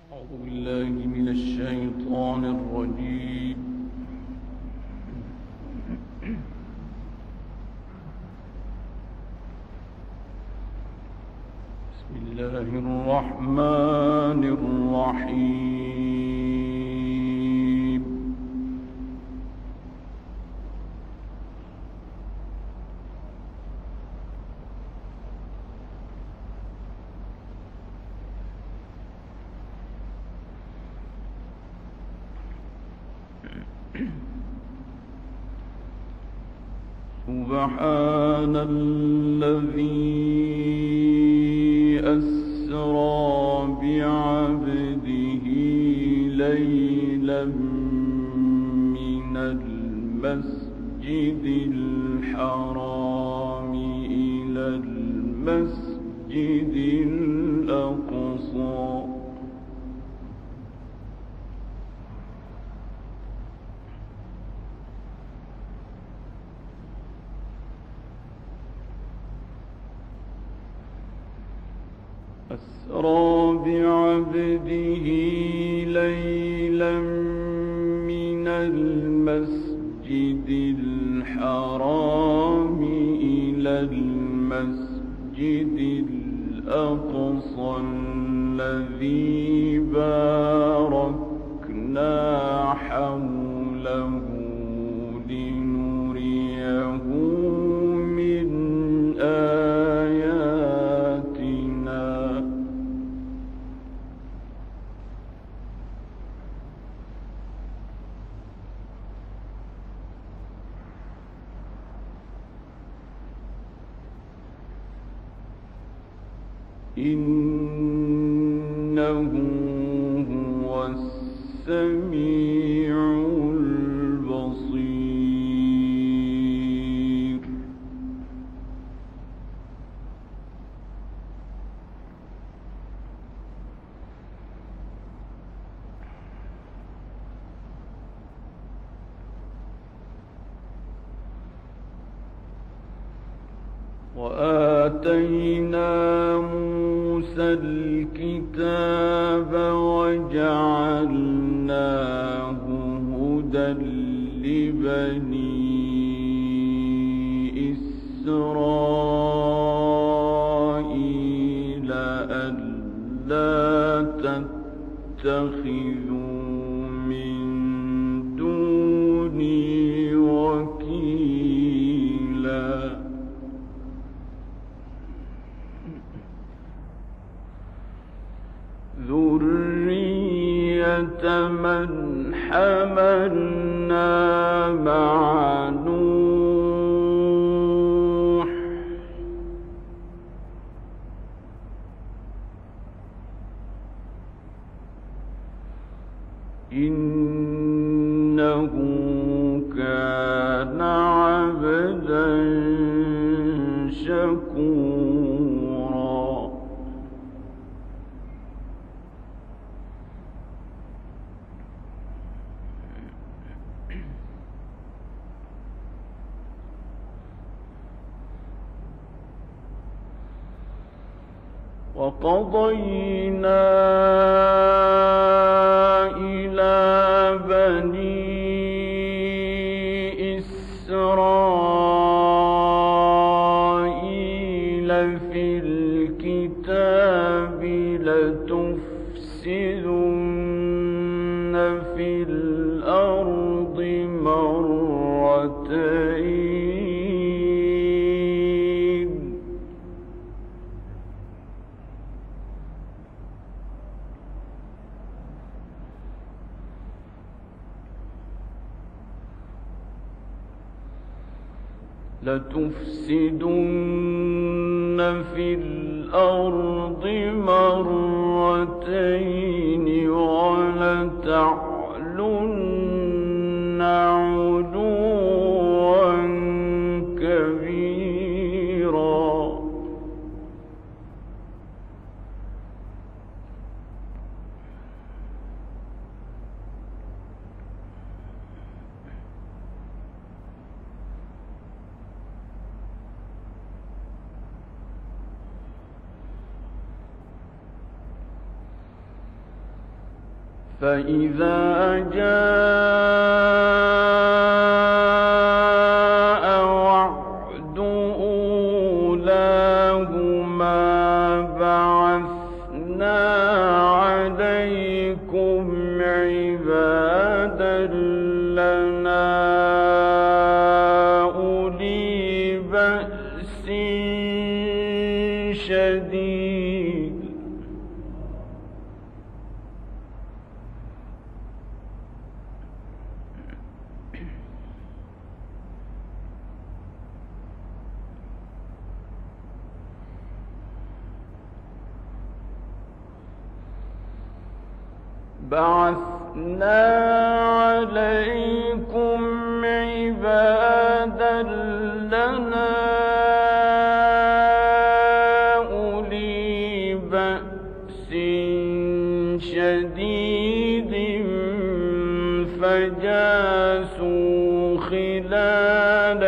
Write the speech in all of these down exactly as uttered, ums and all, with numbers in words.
أعوذ بالله من الشيطان الرجيم. بسم الله الرحمن الرحيم. سبحان الذي أسرى بعبده ليلا من المسجد الحرام إلى المسجد الأقصى أسرى بعبده ليلا من المسجد الحرام إلى المسجد الأقصى الذي باركنا حوله لنريه من آياتنا إنه هو السميع البصير. وآتينا موسى الكتاب وجعلناه هدى لبني إسرائيل ألا تتخذوا من دوني وكيلا ذرية من حملنا مع نوح إنه كان عبدا شكورا. وقضينا إلى بني إسرائيل في الكتاب لتفسدن في الأرض مرتين لتفسدن في الأرض مرتين ولتعلن علوا كبيرا. فإذا جاء وعد أولاهما بعثنا عليكم عبادا لنا أولي بأس شديد بعثنا عليكم عبادا لنا أولي بأس شديد فجاسوا خلال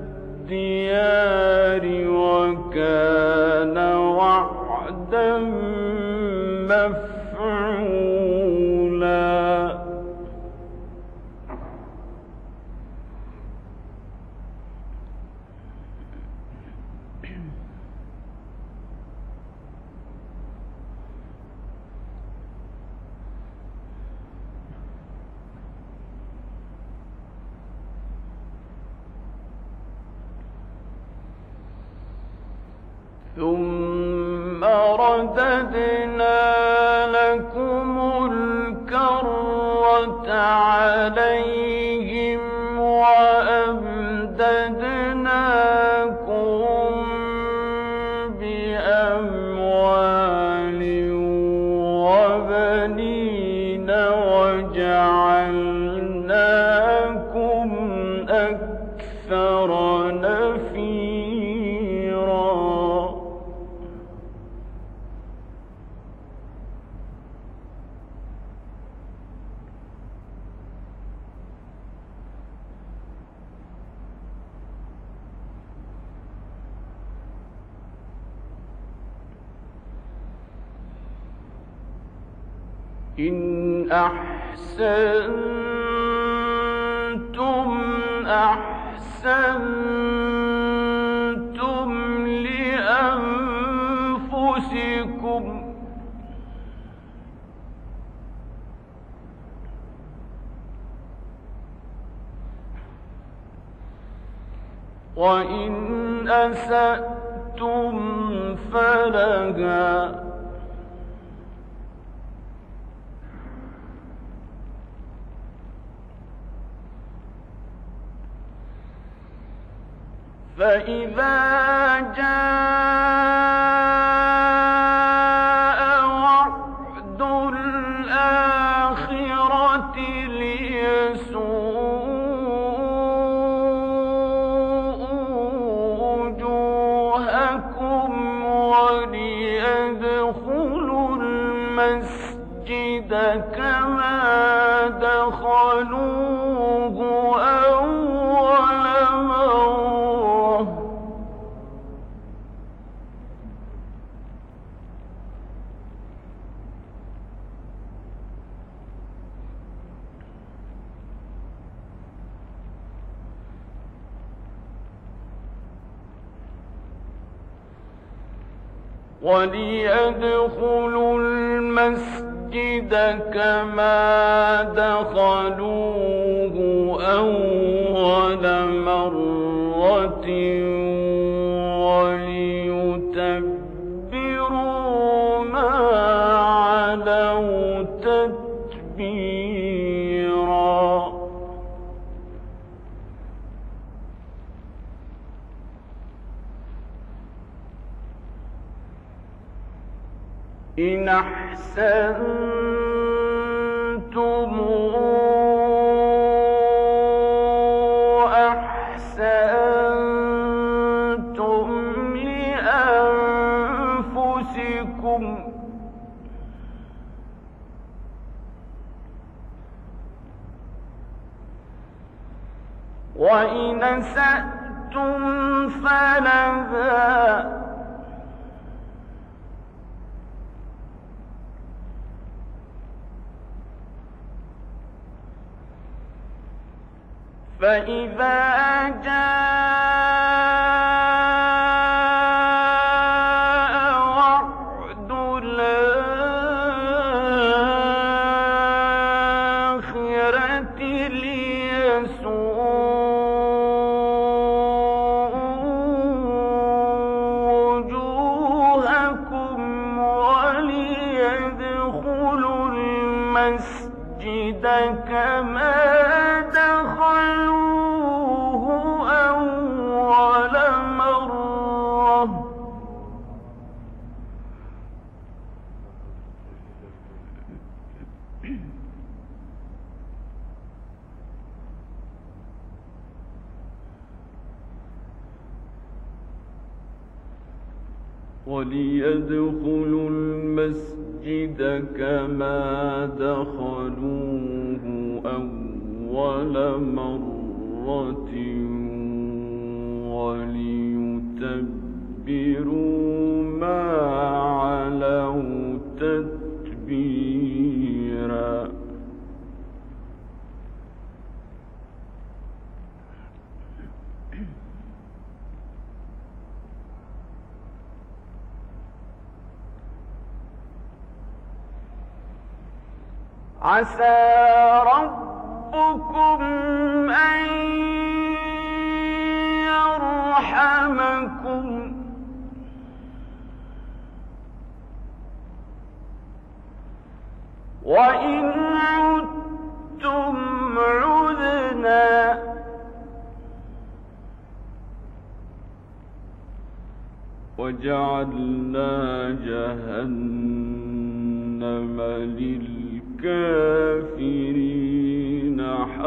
الديار وكان وعدا مفعولا ثم رددنا لكم الكرة عليهم وأمددناكم بأموال وبنين وجعلناكم أكثر نفيرا إن أحسنتم أحسنتم لأنفسكم وإن أسأتم فلها فإذا جاء وعد الآخرة ليسوءوا وجوهكم وليدخلوا المسجد كما دخلوه أول مرة وليدخلوا المسجد كما دخلوه أول مرة وليتبروا ما علوا تتبيرا إن أحسنتم أحسنتم لأنفسكم وإن أسأتم فلها فإذا جاء وعد الآخرة ليسوءوا وجوهكم وليدخلوا المسجد كما وليدخلوا المسجد كما دخلوه أول مرة وليتبروا ما علوا تتبيرا. عسى ربكم أن يرحمكم وإن عدتم عدنا وجعلنا جهنم للكافرين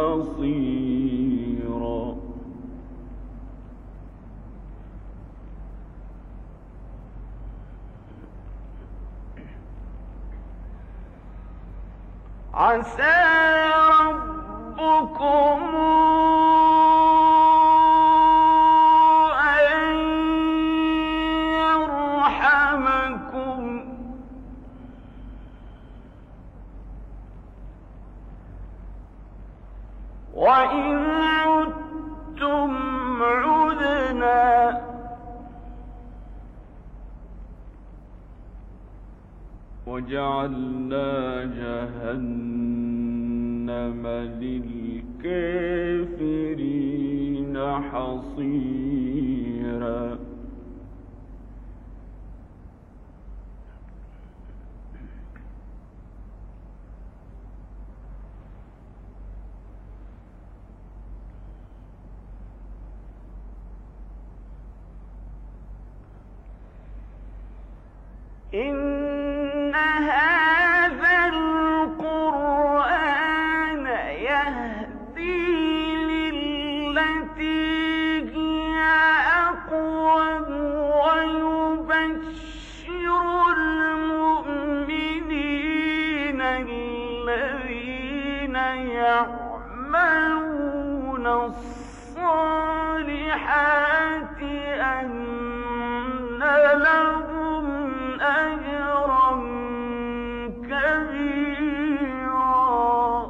حصيرا. عسى ربكم أن يرحمكم وإن عدتم عدنا وجعلنا جهنم للكافرين حصيرا. إن هذا القرآن يهدي للتي هي أقوم ويبشر المؤمنين الذين يعملون الصالحات أن لهم أجرا كبيرا.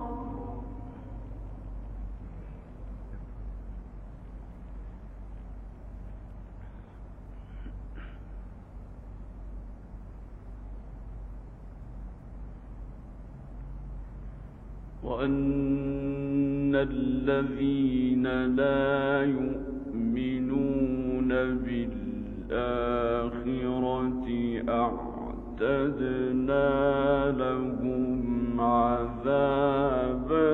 وأن الذين لا يؤمنون بالآخرة أعتدنا لهم عذابا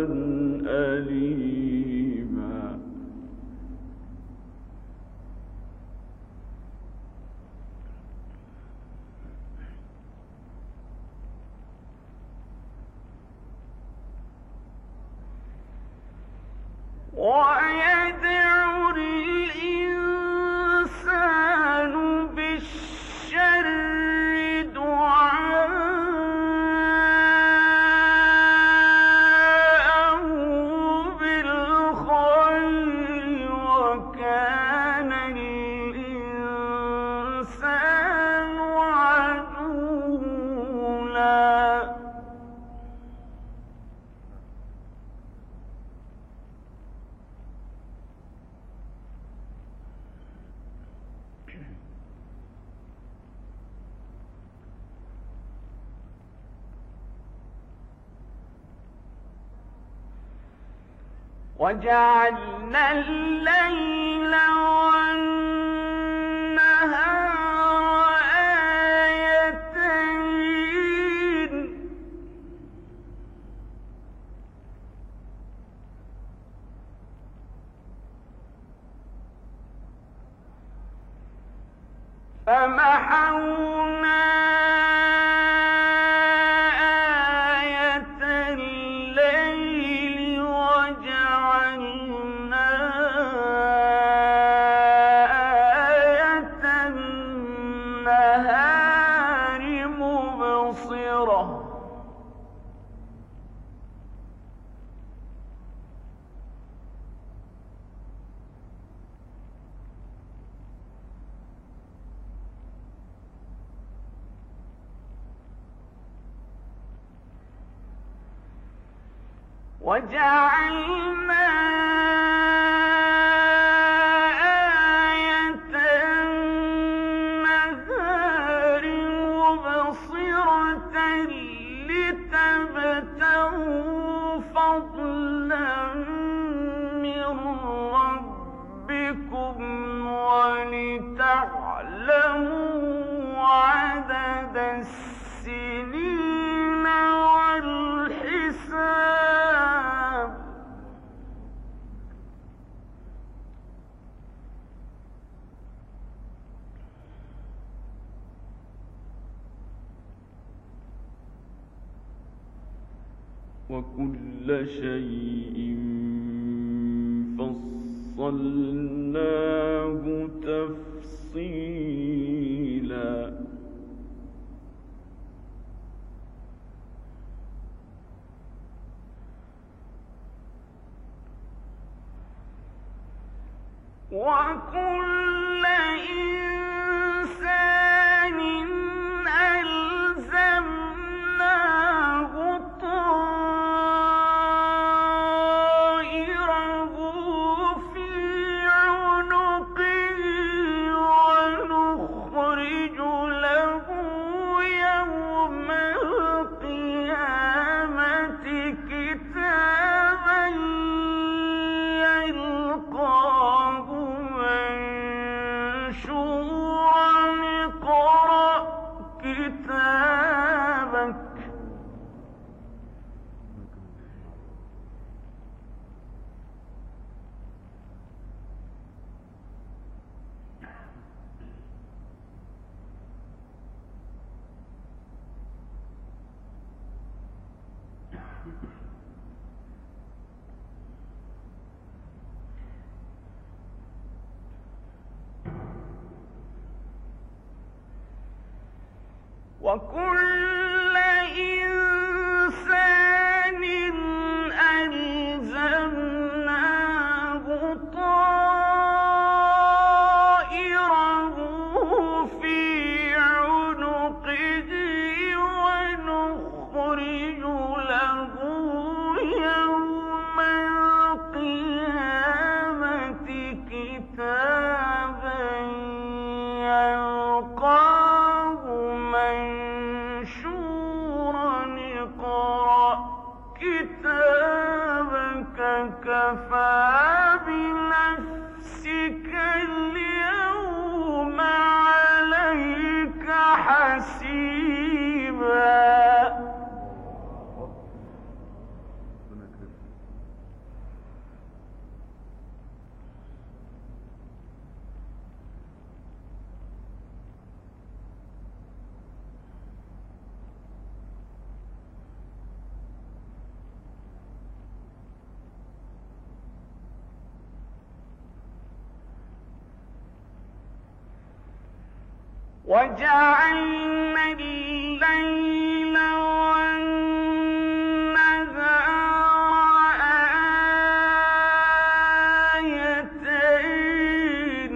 أليما. ويدعو الإنسان بالشر دعاءه بالخير وكان الإنسان عجولا. وجعلنا الليل والنهار آيتين فمحونا وجعلنا آية النهار مبصرة لتبتغوا فضلا من ربكم ولتعلموا عدد السنين والحساب وكل شيء فصلناه تفصيلا وكل إنسان ألزمناه طائره في عنقه ونخرج له يوم القيامة كتابا يلقاه منشورا اقرأ كتابك وكل إنسان ألزمناه طائره في عنقه ونخرج له يوم القيامة كتابا يلقاه منشورا اقرأ كتابك كفى بنفسك اليوم عليك حسيبا وجعلنا الليل والنهار آيتين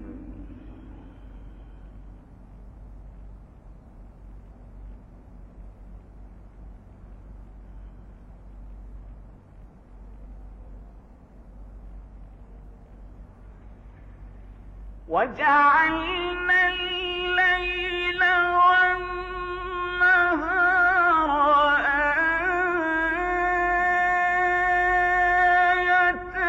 وجعلنا الليل والنهار آيتين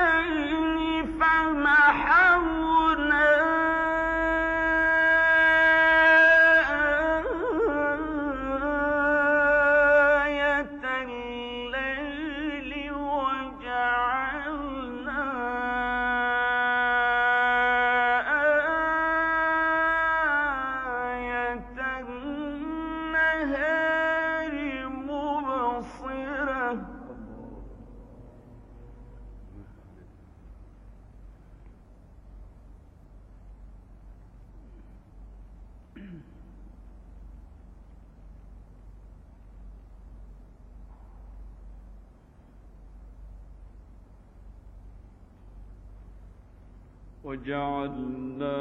وجعلنا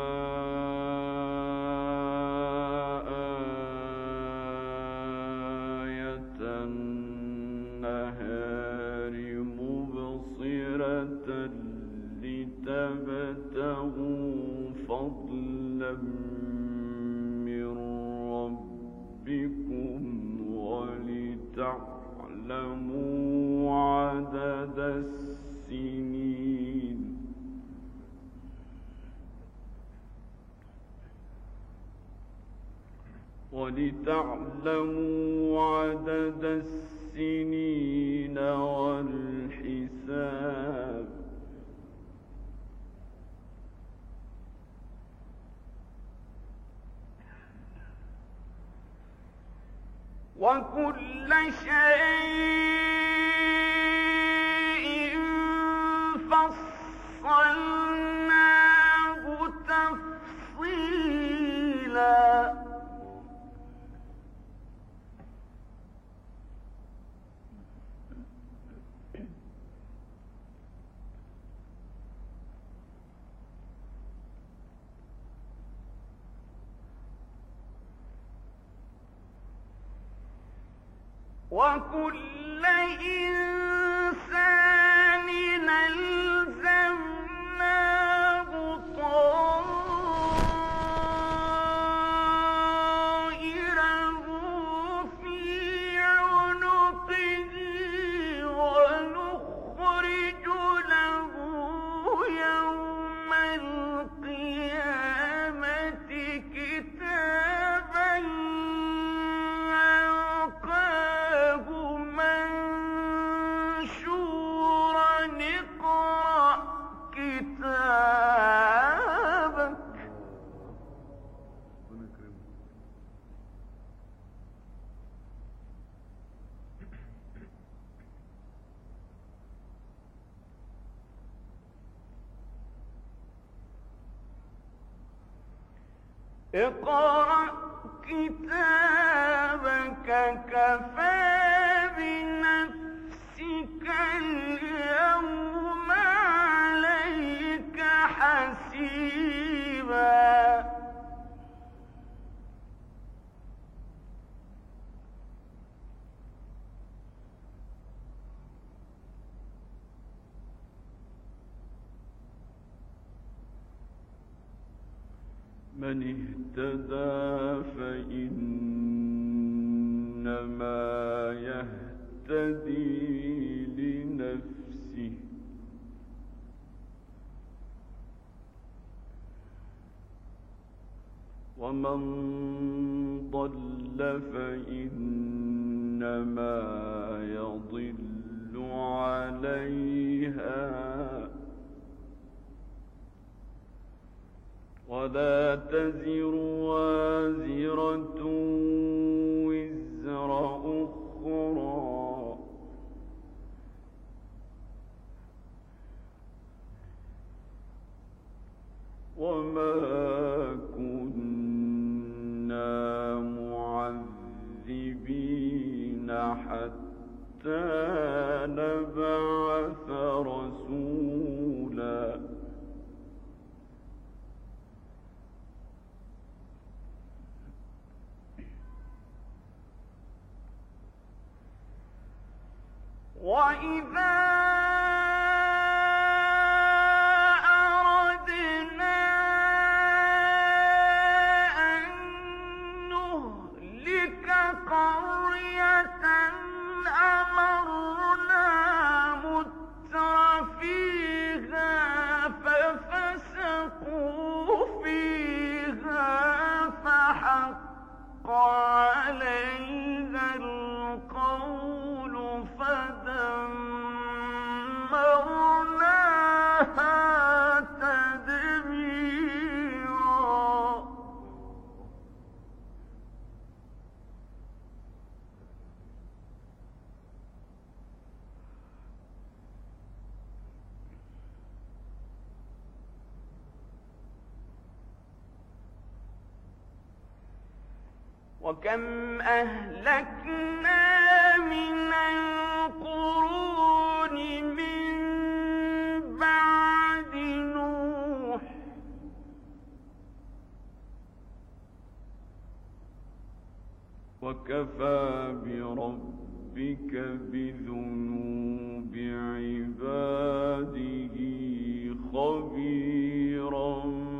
آية النهار مبصرة لتبتغوا فضلا من ربكم ولتعلموا عدد السنين ولتعلموا عدد السنين والحساب وكل شيء فصلناه تفصيلا وكل إنسان ألزمناه طائره في عنقه ونخرج له يوم القيامة كتابا اقرأ كتابك كفى بنفسك اليوم عليك حسيبا من اهتدى فإنما يهتدي لنفسه ومن ضل فإنما يضل عليها ولا تزر وازرة وزر أخرى وما كنا معذبين حتى نبعث رسولا وإذا أردنا أن نهلك قرية أمرنا متر فيها ففسقوا فيها فحق عليها القول فدمرناها تدميرا وكم أهلكنا من القرون من بعد نوح وكفى بربك بذنوب عباده خبيرا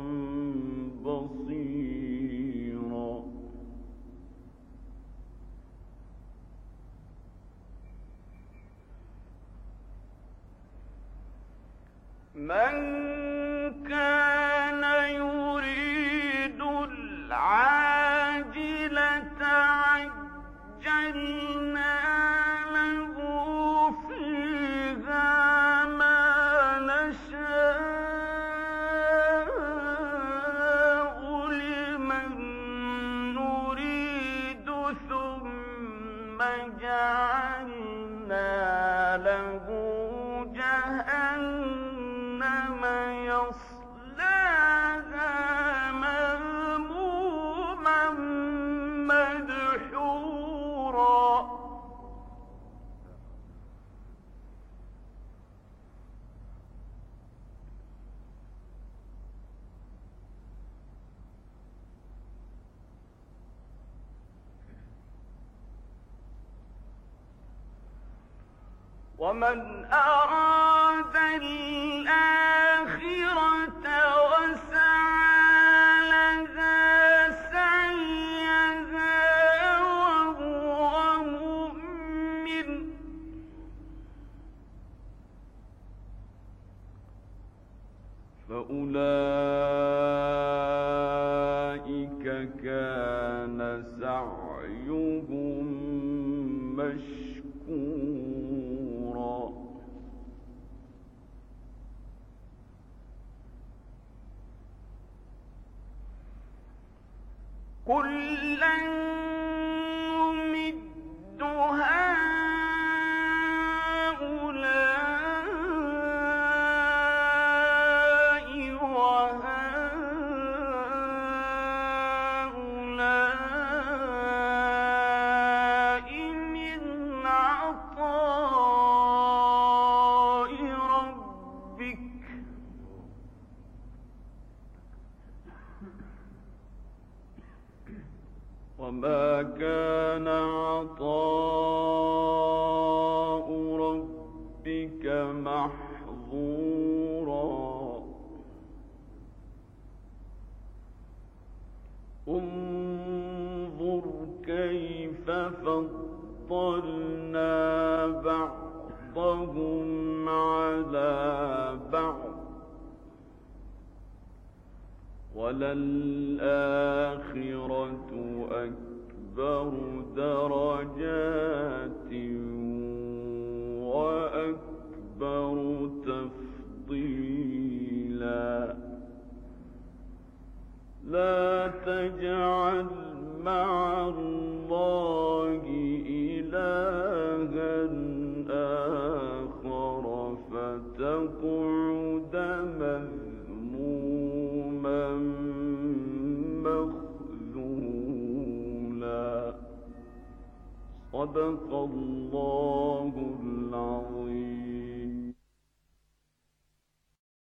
بصيرا. من كان يريد العاجلة عجلنا له فيها ما نشاء لمن نريد ثم جعلنا له جهنم يصلاها مذموما مدحورا. ومن أراد الآخرة وسعى لها سعيها وهو مؤمن فأولئك كان سعيهم مشكورا. كلا نمد هؤلاء وهؤلاء من عطاء ربك وما كان عطاء ربك محظورا. انظر كيف فضلنا بعضهم على بعض وللآخرة أكبر درجات وأكبر تفضيلا. لا تجعل مع الله إلها آخر فتقعد مذموما مخذولا. صدق الله